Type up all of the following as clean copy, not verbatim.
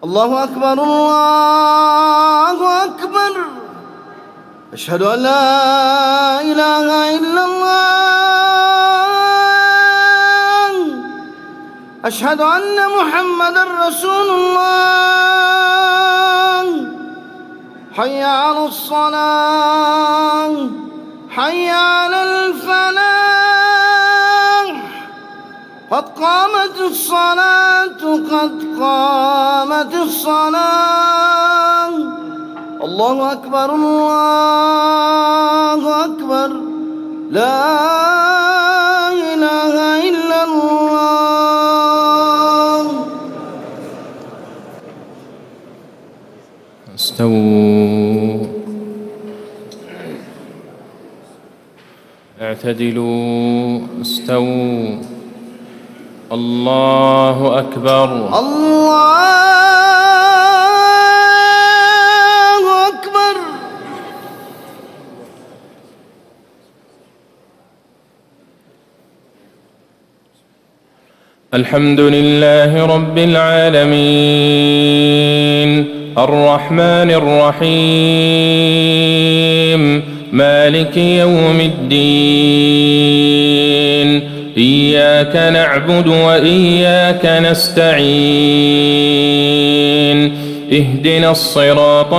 الله أكبر الله أكبر. أشهد أن لا إله إلا الله. أشهد أن محمدًا رسول الله. حي على الصلاة حي على الفلاح. قد قامت الصلاة قد قامت الصلاة. الله أكبر الله أكبر. لا إله إلا الله. استووا اعتدلوا استووا. الله أكبر الله أكبر. الحمد لله رب العالمين الرحمن الرحيم مالك يوم الدين. إياك نعبد وإياك نستعين. اهدنا الصراط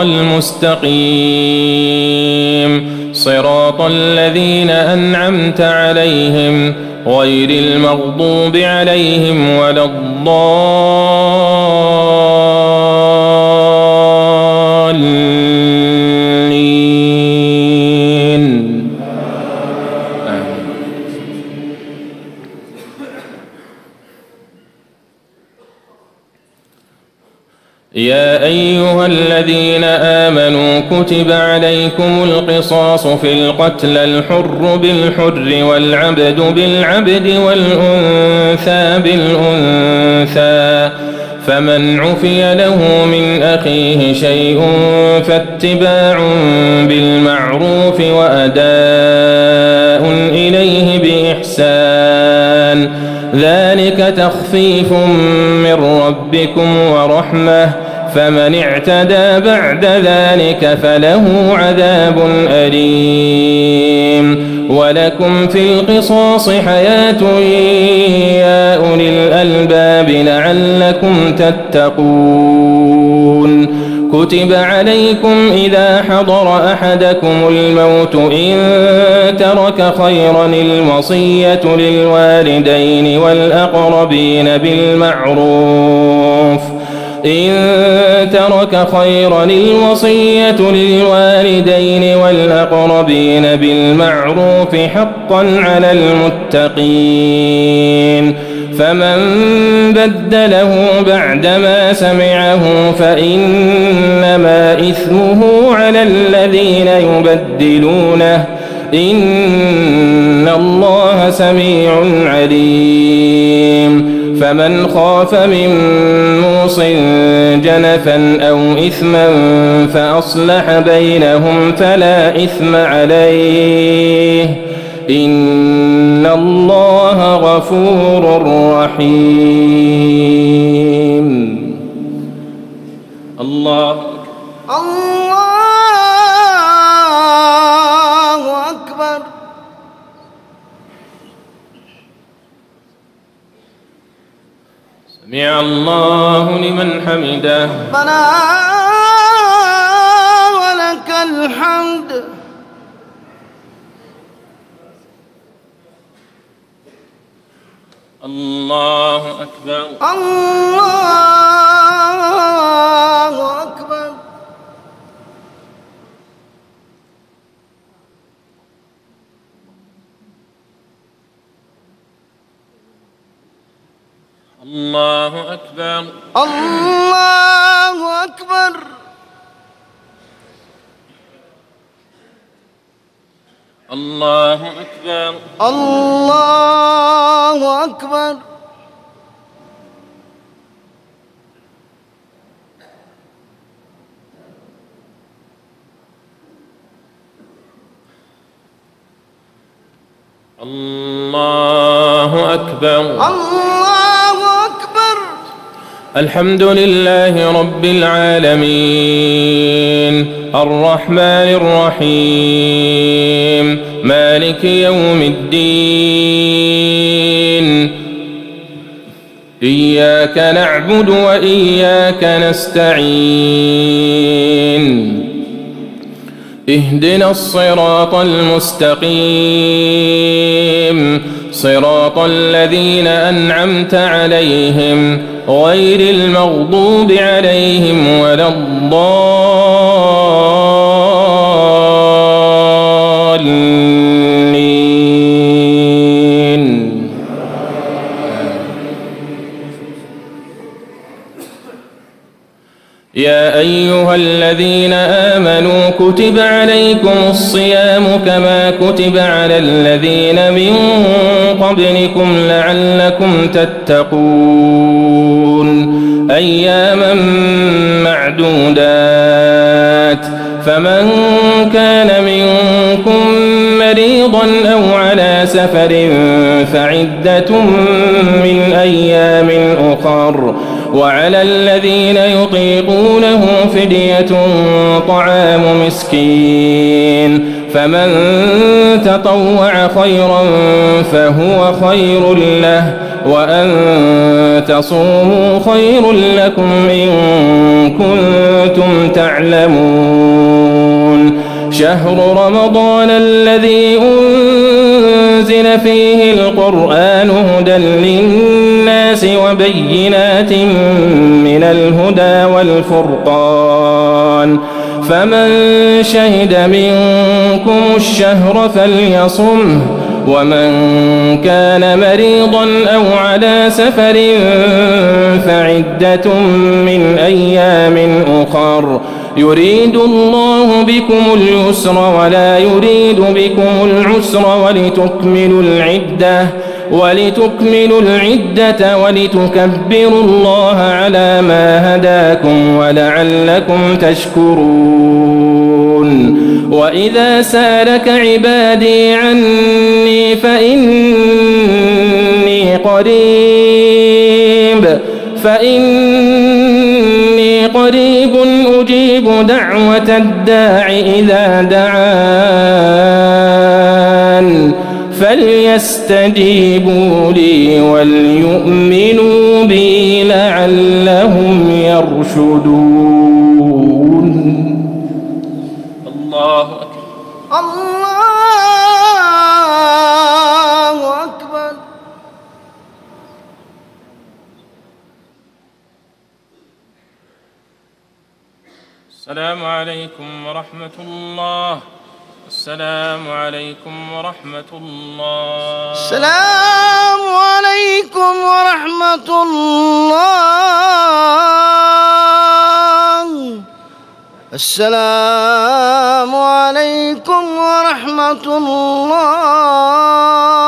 المستقيم صراط الذين أنعمت عليهم غير المغضوب عليهم ولا الضالين. يا أيها الذين آمنوا كتب عليكم القصاص في القتلى الحر بالحر والعبد بالعبد والأنثى بالأنثى. فمن عفي له من أخيه شيء فاتباع بالمعروف وأداء إليه بإحسان ذلك تخفيف من ربكم ورحمة. فمن اعتدى بعد ذلك فله عذاب أليم. ولكم في القصاص حياة يا أولي الألباب لعلكم تتقون. كتب عليكم إذا حضر أحدكم الموت إن ترك خيرا الوصية للوالدين والأقربين بالمعروف. إن ترك خيرا الوصية للوالدين والأقربين بالمعروف حقا على المتقين. فمن بدله بعدما سمعه فإنما إثمه على الذين يبدلونه إن الله سميع عليم. فمن خاف من موص جنفا أو إثما فأصلح بينهم فلا إثم عليه إن الله غفور رحيم. الله أكبر. سمع الله لمن حمده. ربنا ولك الحمد. الله أكبر الله أكبر. الله أكبر الله أكبر. الله أكبر الله أكبر. الله أكبر الله أكبر. الحمد لله رب العالمين الرحمن الرحيم مالك يوم الدين إياك نعبد وإياك نستعين اهدنا الصراط المستقيم صراط الذين أنعمت عليهم غير المغضوب عليهم ولا الضالين. يا أيها الذين آمنوا كتب عليكم الصيام كما كتب على الذين من قبلكم لعلكم تتقون أياما معدودات فمن كان منكم مريضا أو على سفر فعدة من أيام أخر وعلى الذين يطيقونه فدية طعام مسكين فمن تطوع خيرا فهو خير له وأن تصوموا خير لكم إن كنتم تعلمون شهر رمضان الذي أنزل فيه القرآن هدى للناس وبينات من الهدى والفرقان فمن شهد منكم الشهر فليصمه ومن كان مريضا أو على سفر فعدة من أيام أخر يريد الله بكم اليسر ولا يريد بكم العسر ولتكملوا العدة ولتكبروا الله على ما هداكم ولعلكم تشكرون وإذا سالك عبادي عني فإني قريب أجيب دعوة الداع إذا دعان فليستجيبوا لي وليؤمنوا بي لعلهم يرشدون. الله أكبر. الله أكبر. السلام عليكم ورحمة الله. السلام عليكم ورحمة الله. السلام عليكم ورحمة الله. السلام عليكم ورحمة الله.